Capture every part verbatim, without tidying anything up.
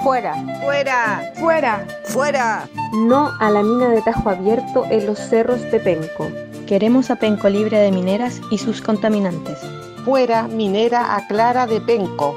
Fuera. Fuera. Fuera. Fuera. No a la mina de Tajo Abierto en los cerros de Penco. Queremos a Penco libre de mineras y sus contaminantes. Fuera minera a Clara de Penco.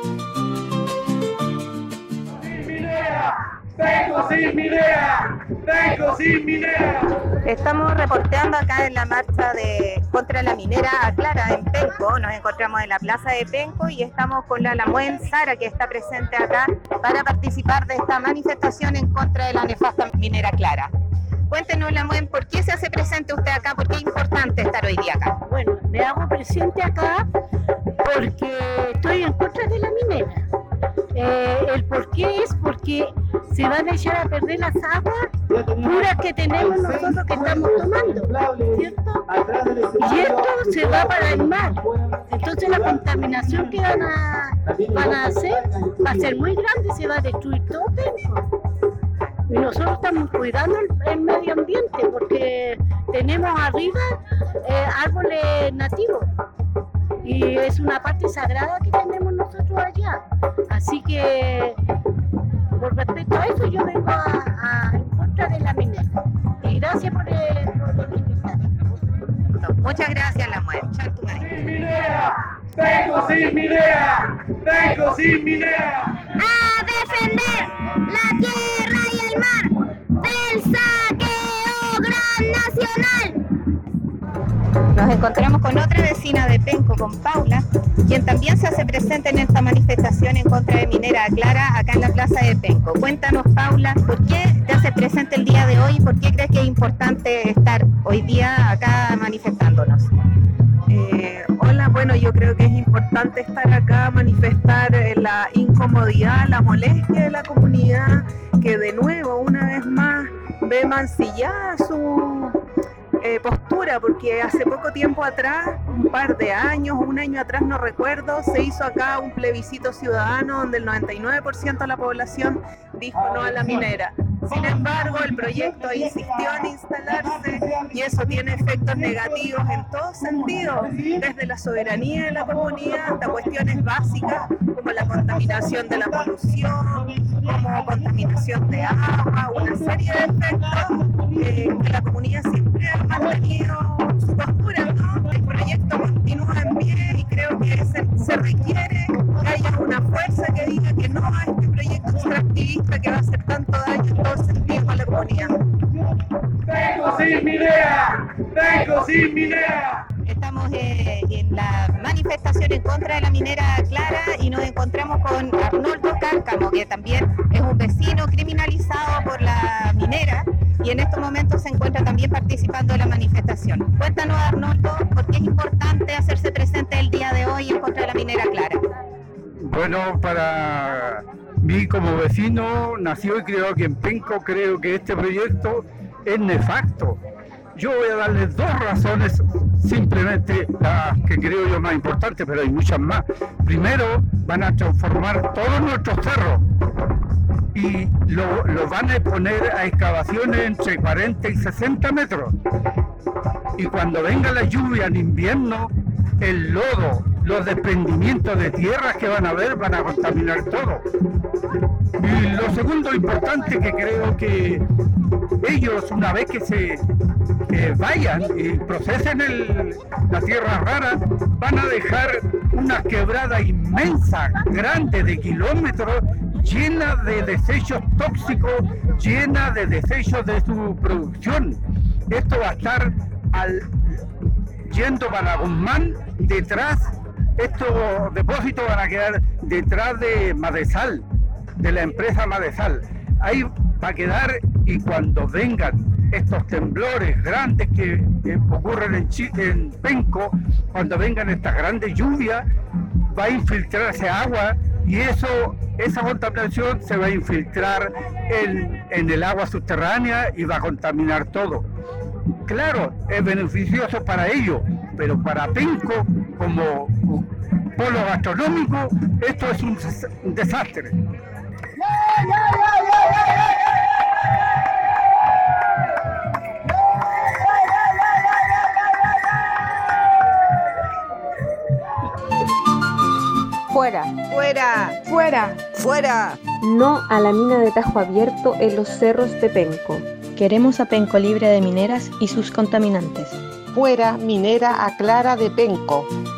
¡Sin minera! ¡Penco sin minera! ¡Penco sin minera! Estamos reporteando acá en la marcha de contra la minera a Clara en Penco. Nos encontramos en la plaza de Penco y estamos con la Lamuen Sara, que está presente acá para participar de esta manifestación en contra de la nefasta minera Clara. Cuéntenos, Lamuen, ¿por qué se hace presente usted acá? ¿Por qué es importante estar hoy día acá? Bueno, me hago presente acá porque estoy en contra de la minera. Eh, el por qué es porque se van a echar a perder las aguas puras que tenemos nosotros que estamos tomando, ¿cierto? Y esto se va para el mar. Entonces la contaminación que van a, van a hacer va a ser muy grande, se va a destruir todo Penco. Y nosotros estamos cuidando el, el medio ambiente porque tenemos arriba eh, árboles nativos. Y es una parte sagrada que tenemos nosotros allá. Así que, por respecto a eso, yo vengo a, a en contra de la minera. Y gracias por el, por el invitar. Muchas gracias, Lamuen. ¡Sin minera! ¡Penco sin minera! ¡Penco sin minera! ¡A defender la tierra y el mar del saqueo gran nacional! Nos encontramos con otra vecina de Penco, con Paula, quien también se hace presente en esta manifestación en contra de Minera Clara acá en la plaza de Penco. Cuéntanos, Paula, ¿por qué te haces presente el día de hoy? ¿Por qué crees que es importante estar hoy día acá manifestándonos? Eh, hola, bueno, yo creo que es importante estar acá, manifestar eh, la incomodidad, la molestia de la comunidad, que de nuevo, una vez más, ve mancillada su eh, postura, porque hace poco tiempo atrás, un par de años, un año atrás, no recuerdo, se hizo acá un plebiscito ciudadano donde el noventa y nueve por ciento de la población dijo no a la minera. Sin embargo, el proyecto insistió en instalarse y eso tiene efectos negativos en todo sentido, desde la soberanía de la comunidad hasta cuestiones básicas como la contaminación de la polución, como contaminación de agua, una serie de efectos eh, que la comunidad siempre ha mantenido su postura, ¿no? El proyecto continúa en pie y creo que se, se requiere que haya una fuerza que diga que no a este proyecto extractivista que va a hacer tanto daño en todo sentido a la comunidad. ¡Penco sin minera! ¡Penco sin minera! Estamos eh, en la manifestación en contra de la minera Clara y nos encontramos con Arnoldo Cárcamo, que también es un vecino criminalizado por la minera y en estos momentos se encuentra también participando de la manifestación. Cuéntanos, Arnoldo, ¿por qué es importante hacerse presente el día de hoy en contra de la minera Clara? Bueno, para mí como vecino, nació y criado aquí en Penco, creo que este proyecto es nefasto. Yo voy a darles dos razones, simplemente las que creo yo más importantes, pero hay muchas más. Primero, van a transformar todos nuestros cerros y lo, lo van a poner a excavaciones entre cuarenta y sesenta metros. Y cuando venga la lluvia en invierno, el lodo, los desprendimientos de tierras que van a haber van a contaminar todo. Y lo segundo importante, que creo que ellos, una vez que se eh, vayan y procesen el, la tierra rara, van a dejar una quebrada inmensa, grande de kilómetros, llena de desechos tóxicos, llena de desechos de su producción. Esto va a estar al, yendo para Guzmán, detrás, estos depósitos van a quedar detrás de Madesal, de la empresa Madesal. Ahí va a quedar, y cuando vengan estos temblores grandes que, que ocurren en, Chile, en Penco, cuando vengan estas grandes lluvias, va a infiltrarse agua y eso, esa contaminación se va a infiltrar en, en el agua subterránea y va a contaminar todo. Claro, es beneficioso para ellos, pero para Penco, como polo gastronómico, esto es un, un desastre. Fuera. Fuera. Fuera. ¡Fuera! No a la mina de Tajo Abierto en los cerros de Penco. Queremos a Penco libre de mineras y sus contaminantes. Fuera minera a Clara de Penco.